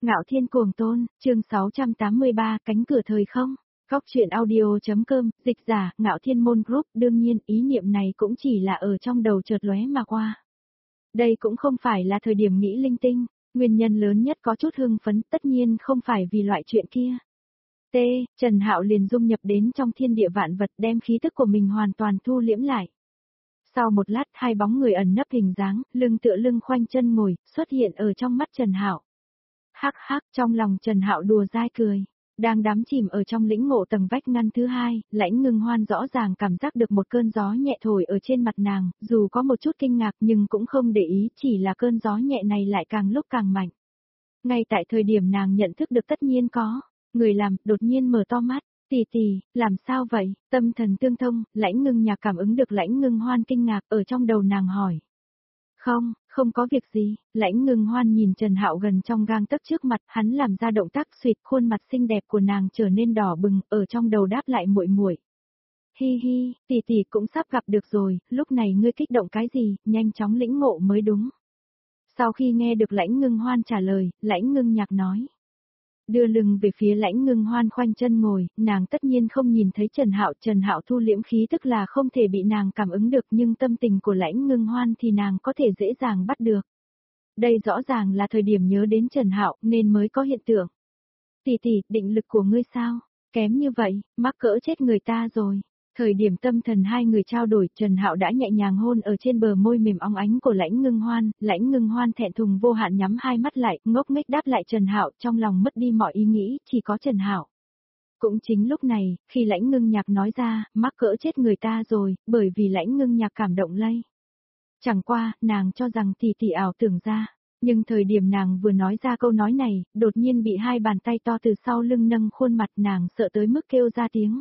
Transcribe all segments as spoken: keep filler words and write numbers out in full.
Ngạo Thiên Cuồng Tôn, chương sáu trăm tám mươi ba, cánh cửa thời không. Góc truyện audio.com, dịch giả, Ngạo Thiên Môn Group, đương nhiên ý niệm này cũng chỉ là ở trong đầu chợt lóe mà qua. Đây cũng không phải là thời điểm nghĩ linh tinh, nguyên nhân lớn nhất có chút hưng phấn tất nhiên không phải vì loại chuyện kia. T. Trần Hạo liền dung nhập đến trong thiên địa vạn vật đem khí tức của mình hoàn toàn thu liễm lại. Sau một lát hai bóng người ẩn nấp hình dáng, lưng tựa lưng khoanh chân ngồi, xuất hiện ở trong mắt Trần Hạo. Hắc hắc, trong lòng Trần Hạo đùa dai cười, đang đắm chìm ở trong lĩnh ngộ tầng vách ngăn thứ hai, Lãnh Ngưng Hoan rõ ràng cảm giác được một cơn gió nhẹ thổi ở trên mặt nàng, dù có một chút kinh ngạc nhưng cũng không để ý, chỉ là cơn gió nhẹ này lại càng lúc càng mạnh. Ngay tại thời điểm nàng nhận thức được tất nhiên có, người làm, đột nhiên mở to mắt, tỷ tỷ, làm sao vậy, tâm thần tương thông, Lãnh Ngưng Nhạc cảm ứng được Lãnh Ngưng Hoan kinh ngạc ở trong đầu nàng hỏi. Không, không có việc gì, Lãnh Ngưng Hoan nhìn Trần Hạo gần trong gang tấc trước mặt, hắn làm ra động tác xuyệt, khuôn mặt xinh đẹp của nàng trở nên đỏ bừng, ở trong đầu đáp lại muội muội. Hi hi, tỷ tỷ cũng sắp gặp được rồi, lúc này ngươi kích động cái gì, nhanh chóng lĩnh ngộ mới đúng. Sau khi nghe được Lãnh Ngưng Hoan trả lời, Lãnh Ngưng Nhạc nói. Đưa lưng về phía Lãnh Ngưng Hoan khoanh chân ngồi, nàng tất nhiên không nhìn thấy Trần Hạo, Trần Hạo thu liễm khí tức là không thể bị nàng cảm ứng được nhưng tâm tình của Lãnh Ngưng Hoan thì nàng có thể dễ dàng bắt được. Đây rõ ràng là thời điểm nhớ đến Trần Hạo nên mới có hiện tượng. Tỷ tỷ, định lực của ngươi sao? Kém như vậy, mắc cỡ chết người ta rồi. Thời điểm tâm thần hai người trao đổi, Trần Hạo đã nhẹ nhàng hôn ở trên bờ môi mềm óng ánh của Lãnh Ngưng Hoan, Lãnh Ngưng Hoan thẹn thùng vô hạn nhắm hai mắt lại, ngốc nghếch đáp lại Trần Hạo, trong lòng mất đi mọi ý nghĩ, chỉ có Trần Hạo. Cũng chính lúc này, khi Lãnh Ngưng Nhạc nói ra, mắc cỡ chết người ta rồi, bởi vì Lãnh Ngưng Nhạc cảm động lây. Chẳng qua, nàng cho rằng tỷ tỷ ảo tưởng ra, nhưng thời điểm nàng vừa nói ra câu nói này, đột nhiên bị hai bàn tay to từ sau lưng nâng khuôn mặt, nàng sợ tới mức kêu ra tiếng.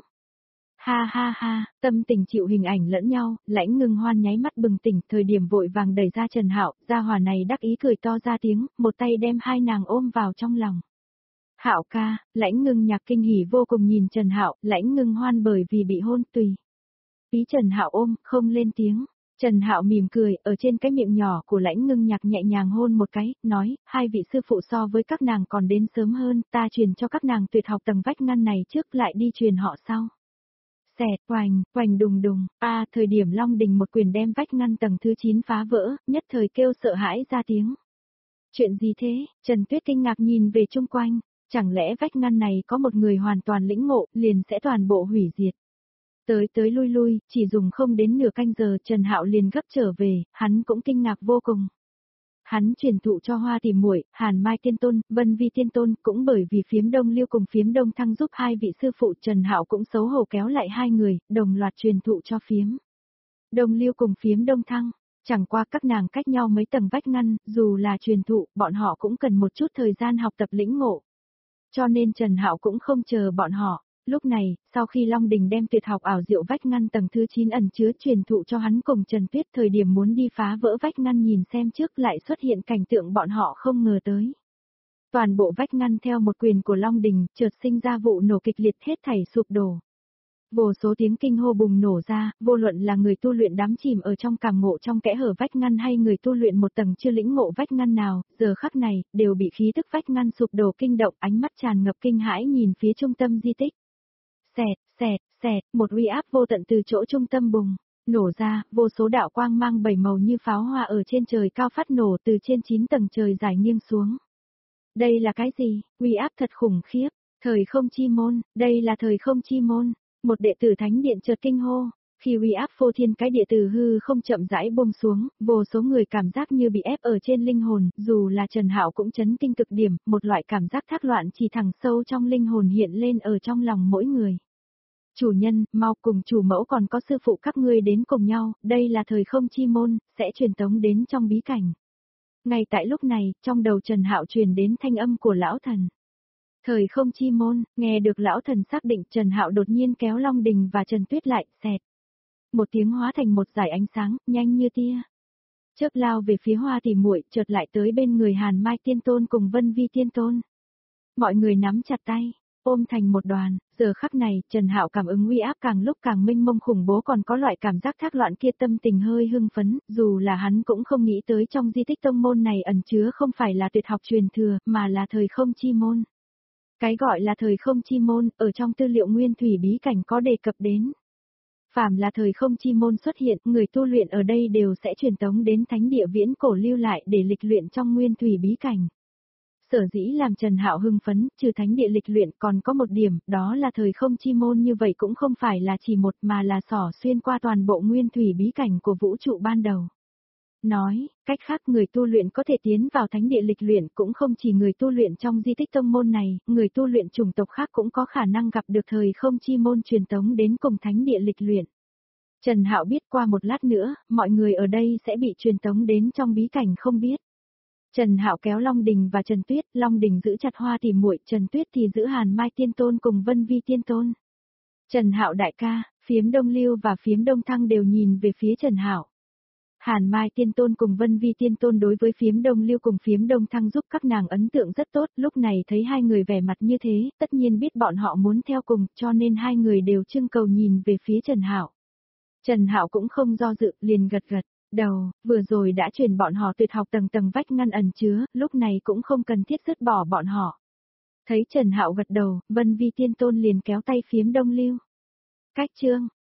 Ha ha ha, tâm tình chịu hình ảnh lẫn nhau, Lãnh Ngưng Hoan nháy mắt bừng tỉnh, thời điểm vội vàng đẩy ra Trần Hạo, gia hỏa này đắc ý cười to ra tiếng, một tay đem hai nàng ôm vào trong lòng. Hạo ca, Lãnh Ngưng Nhạc kinh hỉ vô cùng nhìn Trần Hạo, Lãnh Ngưng Hoan bởi vì bị hôn tùy. Ý Trần Hạo ôm, không lên tiếng. Trần Hạo mỉm cười, ở trên cái miệng nhỏ của Lãnh Ngưng Nhạc nhẹ nhàng hôn một cái, nói, hai vị sư phụ so với các nàng còn đến sớm hơn, ta truyền cho các nàng tuyệt học tầng vách ngăn này trước lại đi truyền họ sau. Xẹt, oành, oành đùng đùng, a à, thời điểm Long Đình một quyền đem vách ngăn tầng thứ chín phá vỡ, nhất thời kêu sợ hãi ra tiếng. Chuyện gì thế, Trần Tuyết kinh ngạc nhìn về chung quanh, chẳng lẽ vách ngăn này có một người hoàn toàn lĩnh ngộ, liền sẽ toàn bộ hủy diệt. Tới tới lui lui, chỉ dùng không đến nửa canh giờ Trần Hạo liền gấp trở về, hắn cũng kinh ngạc vô cùng. Hắn truyền thụ cho Hoa Tỷ muội, Hàn Mai Tiên Tôn, Vân Vi Tiên Tôn, cũng bởi vì Phiếm Đông Liêu cùng Phiếm Đông Thăng giúp hai vị sư phụ Trần Hạo cũng xấu hổ kéo lại hai người, đồng loạt truyền thụ cho Phiếm Đông Liêu cùng Phiếm Đông Thăng. Chẳng qua các nàng cách nhau mấy tầng vách ngăn, dù là truyền thụ, bọn họ cũng cần một chút thời gian học tập lĩnh ngộ. Cho nên Trần Hạo cũng không chờ bọn họ. Lúc này, sau khi Long Đình đem tuyệt học ảo diệu vách ngăn tầng thứ chín ẩn chứa truyền thụ cho hắn cùng Trần Tuyết thời điểm muốn đi phá vỡ vách ngăn nhìn xem trước lại xuất hiện cảnh tượng bọn họ không ngờ tới. Toàn bộ vách ngăn theo một quyền của Long Đình chợt sinh ra vụ nổ kịch liệt hết thảy sụp đổ. Vô số tiếng kinh hô bùng nổ ra, vô luận là người tu luyện đắm chìm ở trong cảm ngộ trong kẽ hở vách ngăn hay người tu luyện một tầng chưa lĩnh ngộ vách ngăn nào, giờ khắc này, đều bị khí tức vách ngăn sụp đổ kinh động, ánh mắt tràn ngập kinh hãi nhìn phía trung tâm di tích. Xẹt, xẹt, xẹt, một uy áp vô tận từ chỗ trung tâm bùng, nổ ra, vô số đạo quang mang bảy màu như pháo hoa ở trên trời cao phát nổ từ trên chín tầng trời dài nghiêng xuống. Đây là cái gì? Uy áp thật khủng khiếp, thời không chi môn, đây là thời không chi môn, một đệ tử thánh điện chợt kinh hô, khi uy áp phô thiên cái địa từ hư không chậm rãi buông xuống, vô số người cảm giác như bị ép ở trên linh hồn, dù là Trần Hạo cũng chấn kinh cực điểm, một loại cảm giác thác loạn chỉ thẳng sâu trong linh hồn hiện lên ở trong lòng mỗi người. Chủ nhân, mau cùng chủ mẫu còn có sư phụ các ngươi đến cùng nhau, đây là thời không chi môn, sẽ truyền tống đến trong bí cảnh. Ngay tại lúc này, trong đầu Trần Hạo truyền đến thanh âm của lão thần. Thời không chi môn, nghe được lão thần xác định Trần Hạo đột nhiên kéo Long Đình và Trần Tuyết lại, xẹt. Một tiếng hóa thành một dải ánh sáng, nhanh như tia. Chớp lao về phía Hoa Tỷ muội, chợt lại tới bên người Hàn Mai Tiên Tôn cùng Vân Vi Tiên Tôn. Mọi người nắm chặt tay. ôm thành một đoàn, giờ khắc này, Trần Hạo cảm ứng uy áp càng lúc càng mênh mông khủng bố, còn có loại cảm giác thác loạn kia, tâm tình hơi hưng phấn, dù là hắn cũng không nghĩ tới trong di tích tông môn này ẩn chứa không phải là tuyệt học truyền thừa, mà là thời không chi môn. Cái gọi là thời không chi môn, ở trong tư liệu nguyên thủy bí cảnh có đề cập đến. Phàm là thời không chi môn xuất hiện, người tu luyện ở đây đều sẽ truyền tống đến thánh địa viễn cổ lưu lại để lịch luyện trong nguyên thủy bí cảnh. Sở dĩ làm Trần Hạo hưng phấn, trừ thánh địa lịch luyện còn có một điểm, đó là thời không chi môn như vậy cũng không phải là chỉ một mà là xỏ xuyên qua toàn bộ nguyên thủy bí cảnh của vũ trụ ban đầu. Nói, cách khác người tu luyện có thể tiến vào thánh địa lịch luyện cũng không chỉ người tu luyện trong di tích tông môn này, người tu luyện chủng tộc khác cũng có khả năng gặp được thời không chi môn truyền tống đến cùng thánh địa lịch luyện. Trần Hạo biết qua một lát nữa, mọi người ở đây sẽ bị truyền tống đến trong bí cảnh không biết. Trần Hạo kéo Long Đình và Trần Tuyết, Long Đình giữ chặt Hoa Tỷ muội, Trần Tuyết thì giữ Hàn Mai Tiên Tôn cùng Vân Vi Tiên Tôn. Trần Hạo đại ca, Phiếm Đông Lưu và Phiếm Đông Thăng đều nhìn về phía Trần Hạo. Hàn Mai Tiên Tôn cùng Vân Vi Tiên Tôn đối với Phiếm Đông Lưu cùng Phiếm Đông Thăng giúp các nàng ấn tượng rất tốt, lúc này thấy hai người vẻ mặt như thế, tất nhiên biết bọn họ muốn theo cùng, cho nên hai người đều trưng cầu nhìn về phía Trần Hạo. Trần Hạo cũng không do dự, liền gật gật đầu, vừa rồi đã truyền bọn họ tuyệt học tầng tầng vách ngăn ẩn chứa, lúc này cũng không cần thiết dứt bỏ bọn họ. Thấy Trần Hạo gật đầu, Vân Vi Tiên Tôn liền kéo tay Phiếm Đông Lưu. Cách chương